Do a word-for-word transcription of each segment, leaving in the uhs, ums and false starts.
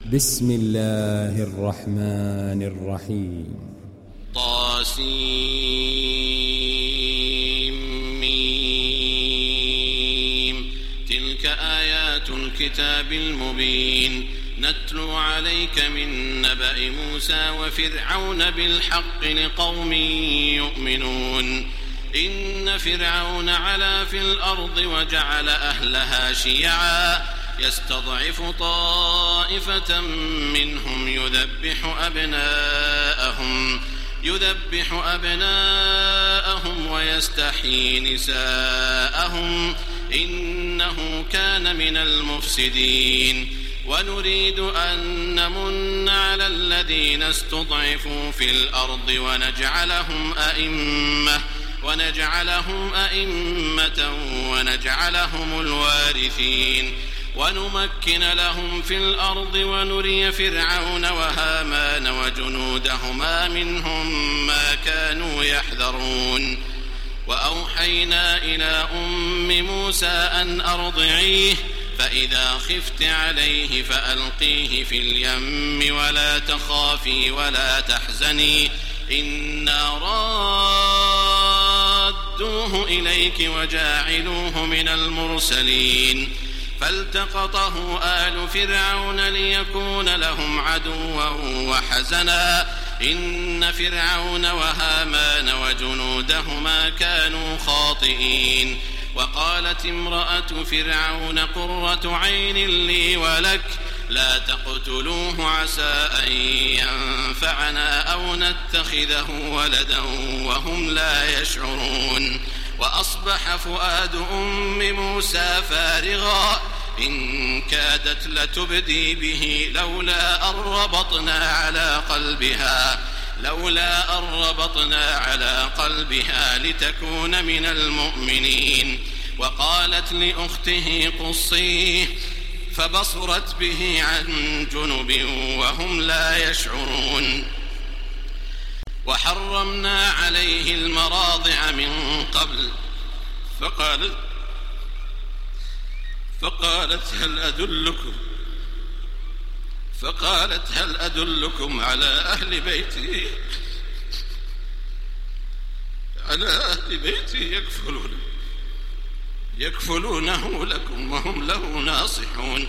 بسم الله الرحمن الرحيم. طاسيم. تلك آيات الكتاب المبين نتلو عليك من نبأ موسى وفرعون بالحق لقوم يؤمنون. إن فرعون علا في الأرض وجعل أهلها شيعا يستضعف طائفة منهم يذبح أبناءهم يذبح أبناءهم ويستحيي نساءهم إنه كان من المفسدين. ونريد أن نمن على الذين استضعفوا في الأرض ونجعلهم أئمة ونجعلهم أئمة ونجعلهم الوارثين ونمكن لهم في الأرض ونري فرعون وهامان وجنودهما منهم ما كانوا يحذرون. وأوحينا إلى أم موسى أن أرضعيه فإذا خفت عليه فألقيه في اليم ولا تخافي ولا تحزني إنا رادوه إليك وجاعلوه من المرسلين. فالتقطه آل فرعون ليكون لهم عدوا وحزنا إن فرعون وهامان وجنودهما كانوا خاطئين. وقالت امرأة فرعون قرة عين لي ولك لا تقتلوه عسى أن ينفعنا أو نتخذه ولدا وهم لا يشعرون. وأصبح فؤاد أم موسى فارغا إن كادت لتبدي به لولا أن ربطنا على قلبها لولا أن ربطنا على قلبها لتكون من المؤمنين. وقالت لأخته قصيه فبصرت به عن جنب وهم لا يشعرون. وحرمنا عليه المراضع من قبل فقالت فقالت هل أدلكم فقالت هل أدلكم على أهل بيتي على أهل بيتي يكفلون يكفلونه لكم وهم له ناصحون.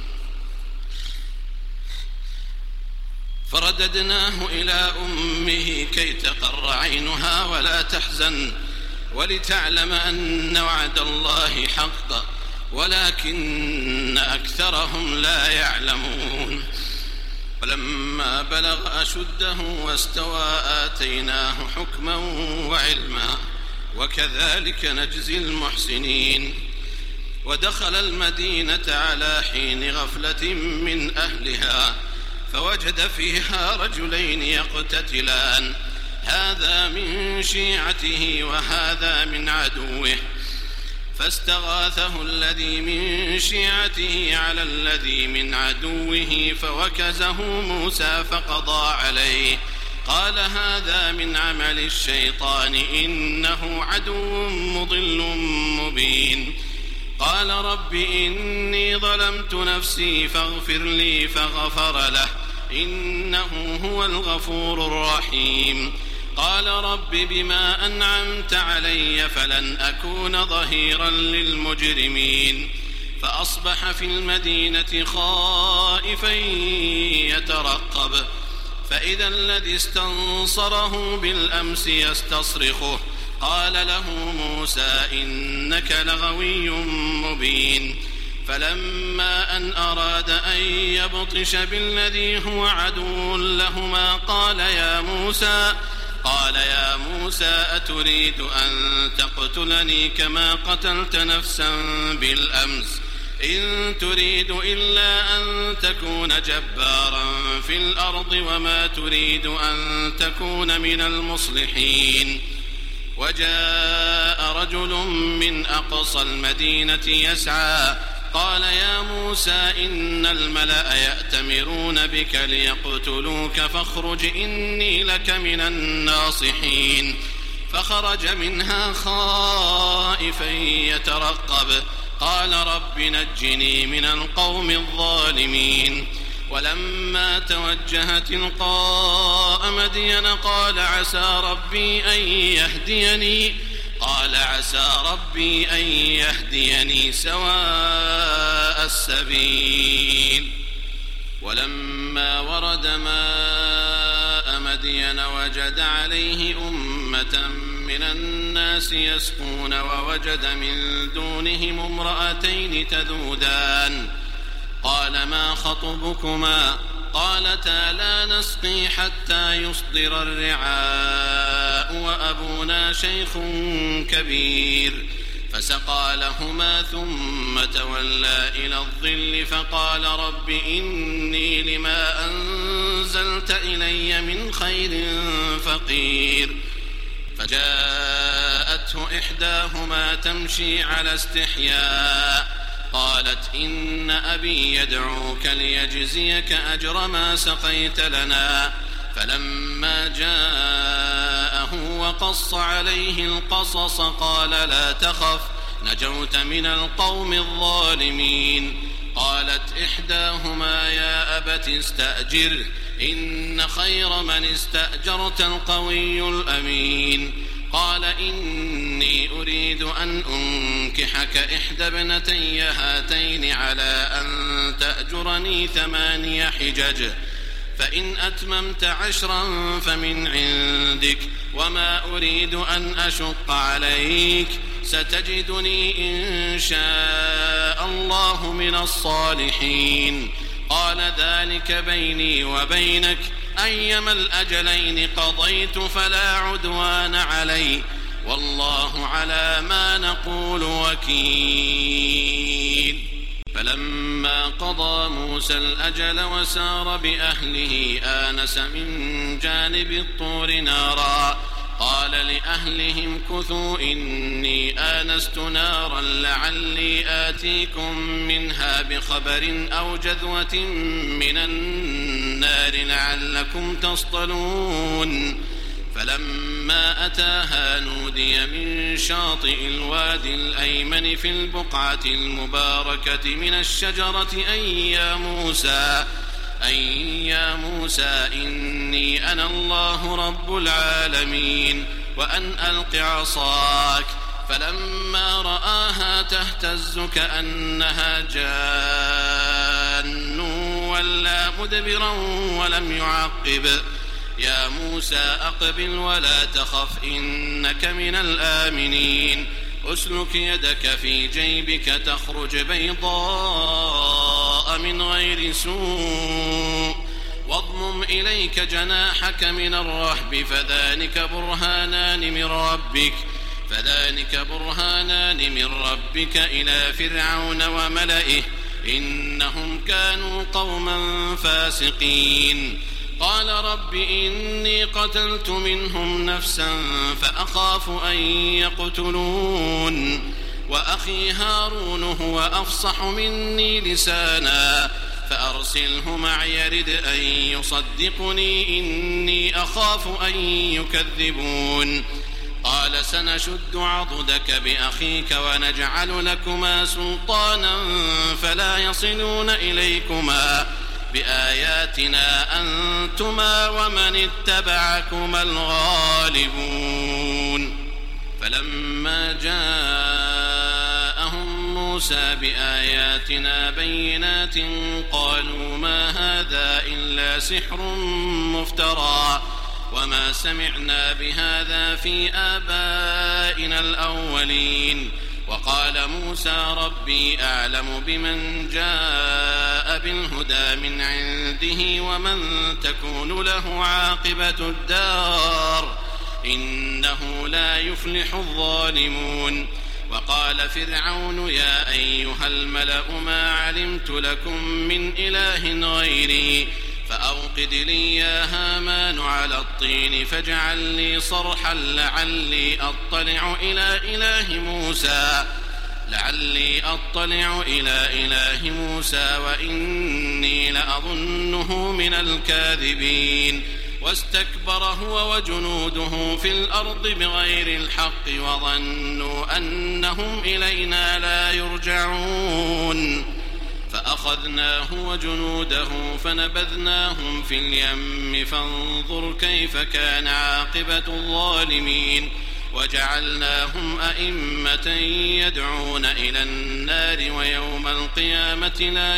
فرددناه إلى أمه كي تقر عينها ولا تحزن ولتعلم أن وعد الله حق ولكن أكثرهم لا يعلمون. ولما بلغ أشده واستوى آتيناه حكما وعلما وكذلك نجزي المحسنين. ودخل المدينة على حين غفلة من أهلها فوجد فيها رجلين يقتتلان هذا من شيعته وهذا من عدوه فاستغاثه الذي من شيعته على الذي من عدوه فوكزه موسى فقضى عليه قال هذا من عمل الشيطان إنه عدو مضل مبين. قال رب إني ظلمت نفسي فاغفر لي فغفر له إنه هو الغفور الرحيم. قال رب بما أنعمت علي فلن أكون ظهيرا للمجرمين. فأصبح في المدينة خائفا يترقب فإذا الذي استنصره بالأمس يستصرخه قال له موسى إنك لغوي مبين. فلما أن أراد أن يبطش بالذي هو عدو لهما قال يا موسى قال يا موسى أتريد أن تقتلني كما قتلت نفسا بالأمس إن تريد إلا أن تكون جبارا في الأرض وما تريد أن تكون من المصلحين. وجاء رجل من أقصى المدينة يسعى قال يا موسى إن الملأ يأتمرون بك ليقتلوك فاخرج إني لك من الناصحين. فخرج منها خائفا يترقب قال رب نجني من القوم الظالمين. ولما توجه تلقاء مدين قال عسى ربي أن يهديني قال عسى ربي أن يهديني سواء السبيل. ولما ورد ماء مدين وجد عليه أمة من الناس يسقون ووجد من دونهم امرأتين تذودان قال ما خطبكما قالتا لا نسقي حتى يصدر الرعاء وأبونا شيخ كبير. فسقى لهما ثم تولى إلى الظل فقال رب إني لما أنزلت إلي من خير فقير. فجاءته إحداهما تمشي على استحياء قالت إن أبي يدعوك ليجزيك أجر ما سقيت لنا. فلما جاءه وقص عليه القصص قال لا تخف نجوت من القوم الظالمين. قالت إحداهما يا أبت استأجره إن خير من استأجرت القوي الأمين. قال إني أريد أن أنكحك إحدى ابنتي هاتين على أن تأجرني ثماني حجج فإن أتممت عشرا فمن عندك وما أريد أن أشق عليك ستجدني إن شاء الله من الصالحين. قال ذلك بيني وبينك أيما الأجلين قضيت فلا عدوان علي والله على ما نقول وكيل. فلما قضى موسى الأجل وسار بأهله آنس من جانب الطور نارا قال لأهلهم كثوا إني آنست نارا لعلي آتيكم منها بخبر أو جذوة من النار لعلكم تصطلون. فلما أتاها نودي من شاطئ الوادي الأيمن في البقعة المباركة من الشجرة أن يا موسى أن يا موسى إني أنا الله رب العالمين وأن ألق عصاك. فلما رآها تهتز كأنها جان ولا مدبرا ولم يعقب. يا موسى أقبل ولا تخف إنك من الآمنين. أسلك يدك في جيبك تخرج بيضاء من غير سوء واضمم إليك جناحك من الرهب فذلك برهانان من ربك فذلك برهانان من ربك إلى فرعون وملئه إنهم كانوا قوما فاسقين. قال رب إني قتلت منهم نفسا فأخاف أن يقتلون وأخي هارون هو أفصح مني لسانا فأرسله معي يرد أن يصدقني إني أخاف أن يكذبون. قال سنشد عضدك بأخيك ونجعل لكما سلطانا فلا يصلون إليكما بآياتنا أنتما ومن اتبعكما الغالبون. فلما جاءهم موسى بآياتنا بينات قالوا ما هذا إلا سحر مفترى وما سمعنا بهذا في آبائنا الأولين. وقال موسى ربي أعلم بمن جاء بالهدى من عنده ومن تكون له عاقبة الدار إنه لا يفلح الظالمون. وقال فرعون يا أيها الملأ ما علمت لكم من إله غيري فأوقد لي يا هامان على الطين فاجعل لي صرحا لعلي أطلع إلى إله موسى لعلي أطلع إلى إله موسى وإني لأظنه من الكاذبين. واستكبر هو وجنوده في الأرض بغير الحق وظنوا أنهم إلينا لا يرجعون. فأخذناه وجنوده فنبذناهم في اليم فانظر كيف كان عاقبة الظالمين وجعلناهم أئمة يدعون إلى النار ويوم القيامة لا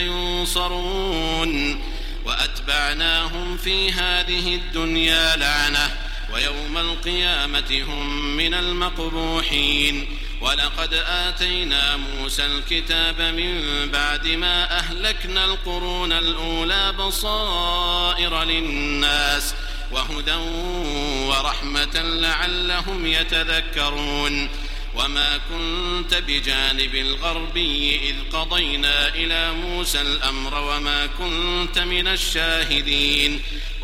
ينصرون وأتبعناهم في هذه الدنيا لعنة ويوم القيامة هم من المقبوحين ولقد آتينا موسى الكتاب من بعد ما أهلكنا القرون الأولى بصائر للناس وهدى ورحمة لعلهم يتذكرون وما كنت بجانب الغربي إذ قضينا إلى موسى الأمر وما كنت من الشاهدين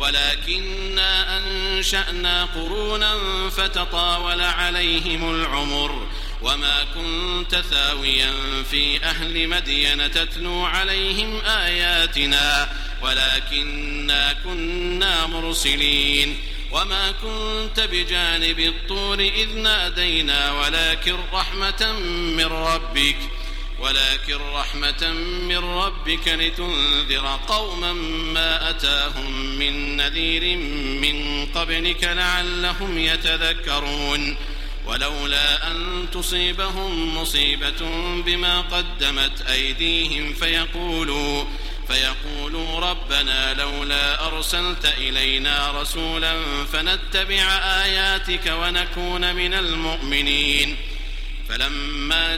ولكننا أنشأنا قرونا فتطاول عليهم العمر وما كنت ثاويا في أهل مدين تتلو عليهم آياتنا ولكننا كنا مرسلين وما كنت بجانب الطور إذ نادينا ولكن رحمة من ربك ولكن رحمة من ربك لتنذر قوما ما أتاهم من نذير من قبلك لعلهم يتذكرون ولولا أن تصيبهم مصيبة بما قدمت أيديهم فيقولوا فيقولوا ربنا لولا أرسلت إلينا رسولا فنتبع آياتك ونكون من المؤمنين فلما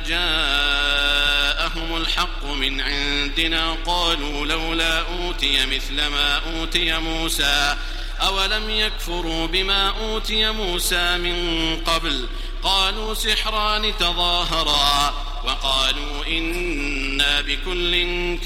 جاءهم الحق من عندنا قالوا لولا أوتي مثل ما أوتي موسى أولم يكفروا بما أوتي موسى من قبل قالوا سحران تظاهرا وقالوا إنا بكل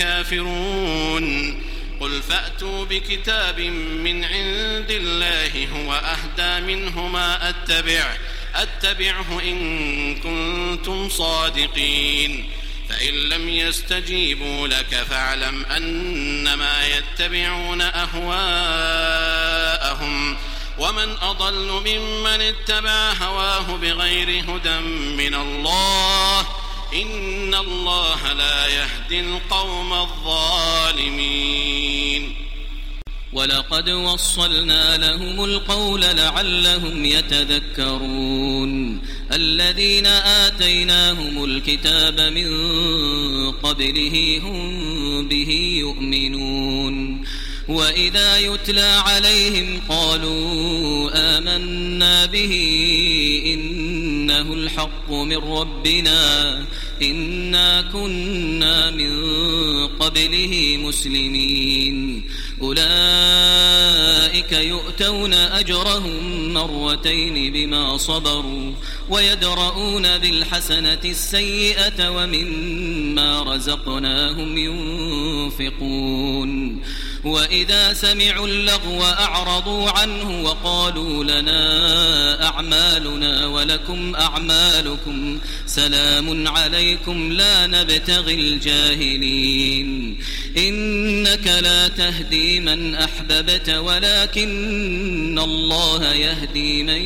كافرون قل فأتوا بكتاب من عند الله هو أهدى منهما أتبعه أتبعه إن كنتم صادقين فإن لم يستجيبوا لك فاعلم أنما يتبعون أهواءهم ومن أضل ممن اتبع هواه بغير هدى من الله إن الله لا يهدي القوم الظالمين ولقد وصلنا لهم القول لعلهم يتذكرون الذين آتيناهم الكتاب من قبله هم به يؤمنون وإذا يتلى عليهم قالوا آمنا به إنه الحق من ربنا إنا كنا من قبله مسلمين أولئك يؤتون أجرهم مرتين بما صبروا ويدرؤون بالحسنة السيئة ومما رزقناهم ينفقون وإذا سمعوا اللغو أعرضوا عنه وقالوا لنا أعمالنا ولكم أعمالكم سلام عليكم لا نبتغي الجاهلين إنك لا تهدي من أحببت ولكن الله يهدي من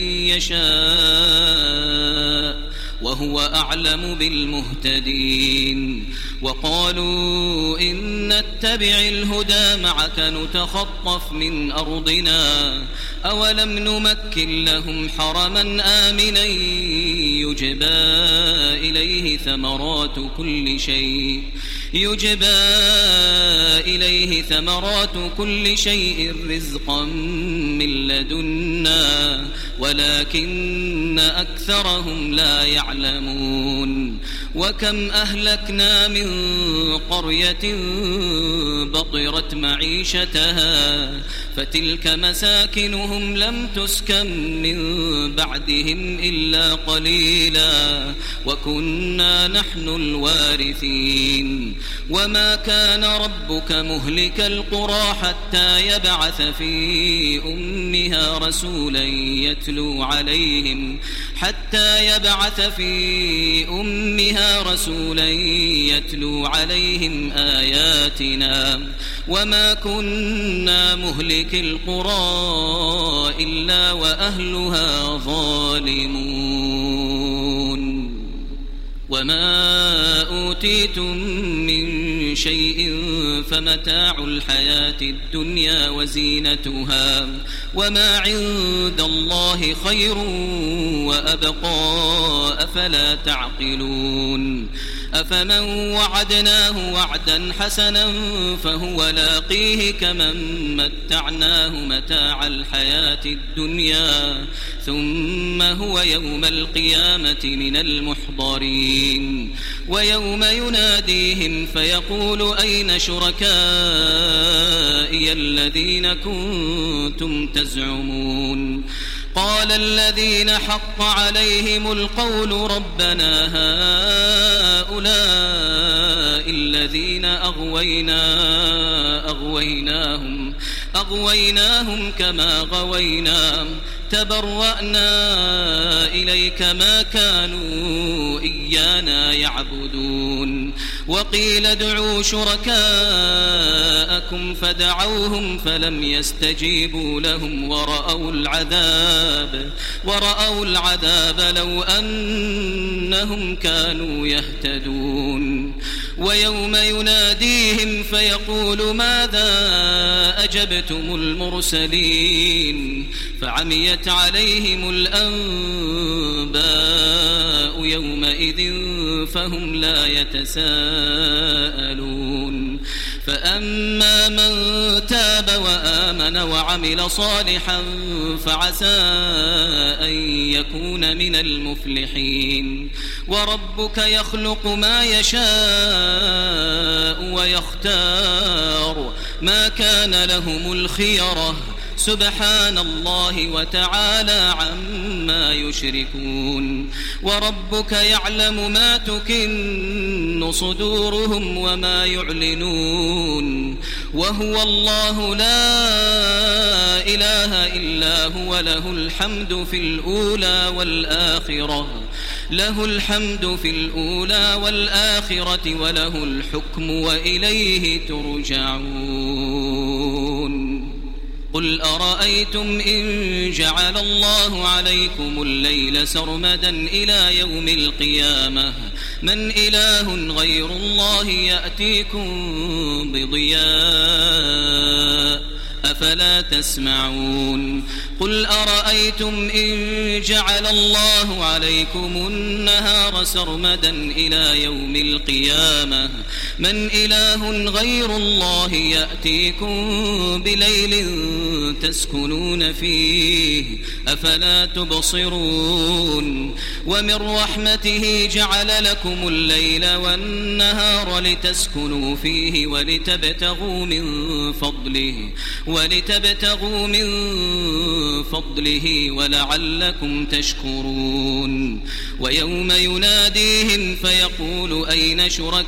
يشاء وهو أعلم بالمهتدين وقالوا إن نتبع الهدى معك نتخطف من أرضنا أولم نمكن لهم حرما آمنا يجبى إليه ثمرات كل شيء يجبى إليه ثمرات كل شيء رزقا من لدنا ولكن أكثرهم لا يعلمون وكم أهلكنا من قرية بطرت معيشتها فتلك مساكنهم لم تسكن من بعدهم إلا قليلا وكنا نحن الوارثين وما كان ربك مهلك القرى حتى يبعث في أمها رسولا يتلو عليهم حتى يبعث في أمها رسولا يتلو عليهم آياتنا وما كنا مهلك القرى إلا وأهلها ظالمون وما أوتيتم من شيء فمتاع الحياة الدنيا وزينتها وما عند الله خير وأبقى أفلا تعقلون أفمن وعدناه وعدا حسنا فهو لاقيه كمن متعناه متاع الحياة الدنيا ثم هو يوم القيامة من المحضرين ويوم يناديهم فيقول أين شركائي الذين كنتم تزعمون قال الذين حق عليهم القول ربنا هؤلاء الذين أغوينا أغويناهم أغويناهم كما غوينا تبرأنا إليك ما كانوا إيانا يعبدون وقيل ادعوا شركاءكم فدعوهم فلم يستجيبوا لهم ورأوا العذاب ورأوا العذاب لو أنهم كانوا يهتدون ويوم يناديهم فيقول ماذا أجبتم المرسلين فعميت عليهم الأنباء يومئذ فهم لا يتساءلون فأما من تاب وآمن وعمل صالحا فعسى أن يكون من المفلحين وربك يخلق ما يشاء ويختار ما كان لهم الخيرة سبحان الله وتعالى عما يشركون وربك يعلم ما تكن صدورهم وما يعلنون وهو الله لا إله إلا هو له الحمد في الأولى والآخرة له الحمد في الأولى والآخرة وله الحكم وإليه ترجعون قل أرأيتم إن جعل الله عليكم الليل سرمدا إلى يوم القيامة من إله غير الله يأتيكم بضياء أفلا تسمعون قل أرأيتم إن جعل الله عليكم النهار سرمدا إلى يوم القيامة من إله غير الله يأتيكم بليل تسكنون فيه أفلا تبصرون ومن رحمته جعل لكم الليل والنهار لتسكنوا فيه ولتبتغوا من فضله ولتبتغوا من فضله ولعلكم تشكرون ويوم يناديهم فيقول أين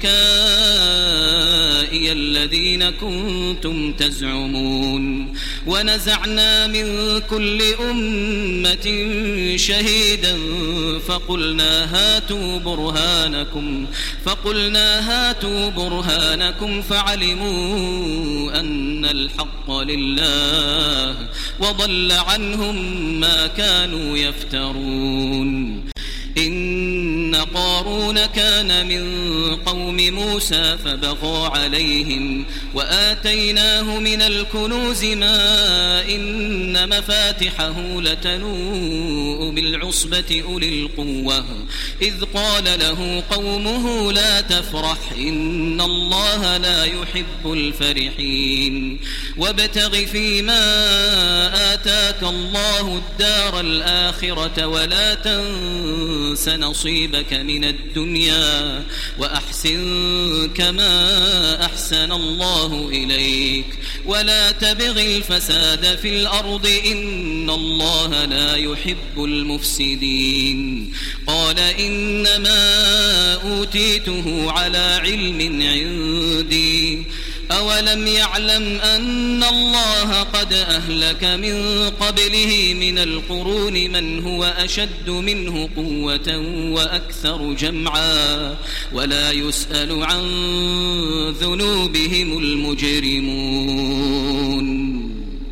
شركائي الذين كنتم تزعمون ونزعنا من كل أمة شهيدا فقلنا هاتوا برهانكم فقلنا هاتوا برهانكم فعلموا أن الحق لله وضل عنهم ما كانوا يفترون إن قارون كان من قوم موسى فبغى عليهم وآتيناه من الكنوز ما إن مفاتحه لتنوء بالعصبة أولي القوة إذ قال له قومه لا تفرح إن الله لا يحب الفرحين وابتغ فيما آتاك الله الدار الآخرة ولا تنس نصيبك من الدنيا وأحسن كما أحسن الله إليك ولا تبغ الفساد في الأرض إن الله لا يحب المفسدين قال إنما أوتيته على علم عندي أولم يعلم أن الله قد أهلك من قبله من القرون من هو أشد منه قوة وأكثر جمعا ولا يسأل عن ذنوبهم المجرمون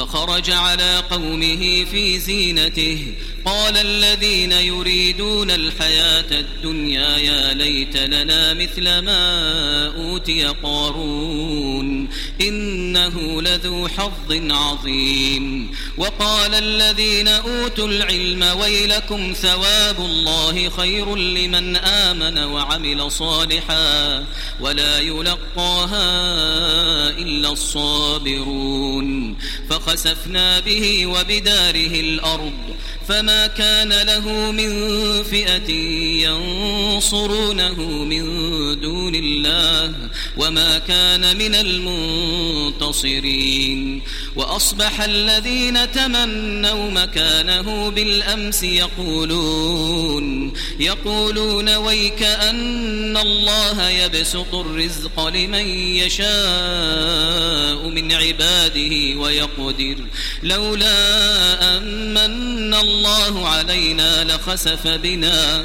فخرج على قومه في زينته قال الذين يريدون الحياة الدنيا يا ليت لنا مثل ما أوتي قارون إنه لذو حظ عظيم وقال الذين أوتوا العلم ويلكم ثواب الله خير لمن آمن وعمل صالحا ولا يلقاها إلا الصابرون فخسفنا به وبداره الأرض فما كان له من فئة ينصرونه من دون الله وما كان من المنتصرين وأصبح الذين تمنوا مكانه بالأمس يقولون يقولون ويك أن الله يبسط الرزق لمن يشاء من عباده ويقدر لولا أمن الله علينا لخسف بنا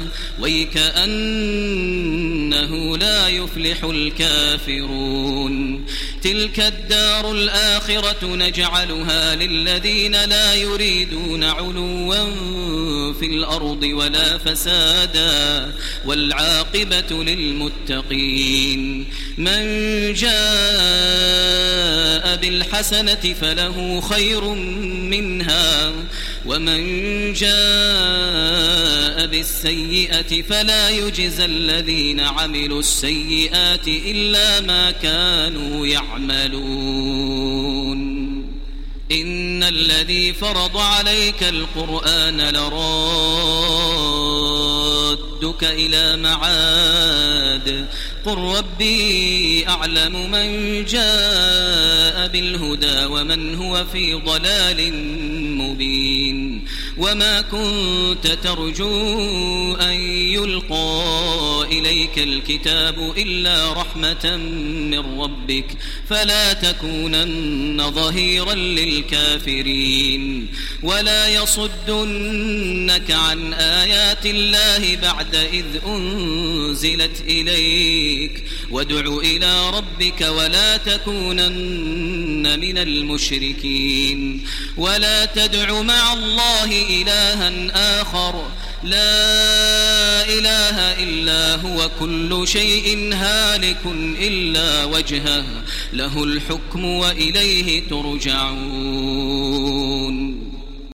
ويكأنه لا يفلح الكافرون تلك الدار الآخرة نجعلها للذين لا يريدون علوا في الأرض ولا فسادا والعاقبة للمتقين من جاء بالحسنة فله خير منها ومن جاء بالسيئة فلا يجزى الذين عملوا السيئات إلا ما كانوا يعملون إن الذي فرض عليك القرآن لرادك إلى معاد قل ربي أعلم من جاء بالهدى ومن هو في ضلال مبين وما كنت ترجو أن يلقى إليك الكتاب إلا رحمة من ربك فلا تكونن ظهيرا للكافرين ولا يصدنك عن آيات الله بعد إذ أنزلت إليك وادع إلى ربك ولا تكونن من المشركين ولا تدع مع الله إلها آخر لا إله إلا هو كل شيء هالك إلا وجهه له الحكم وإليه ترجعون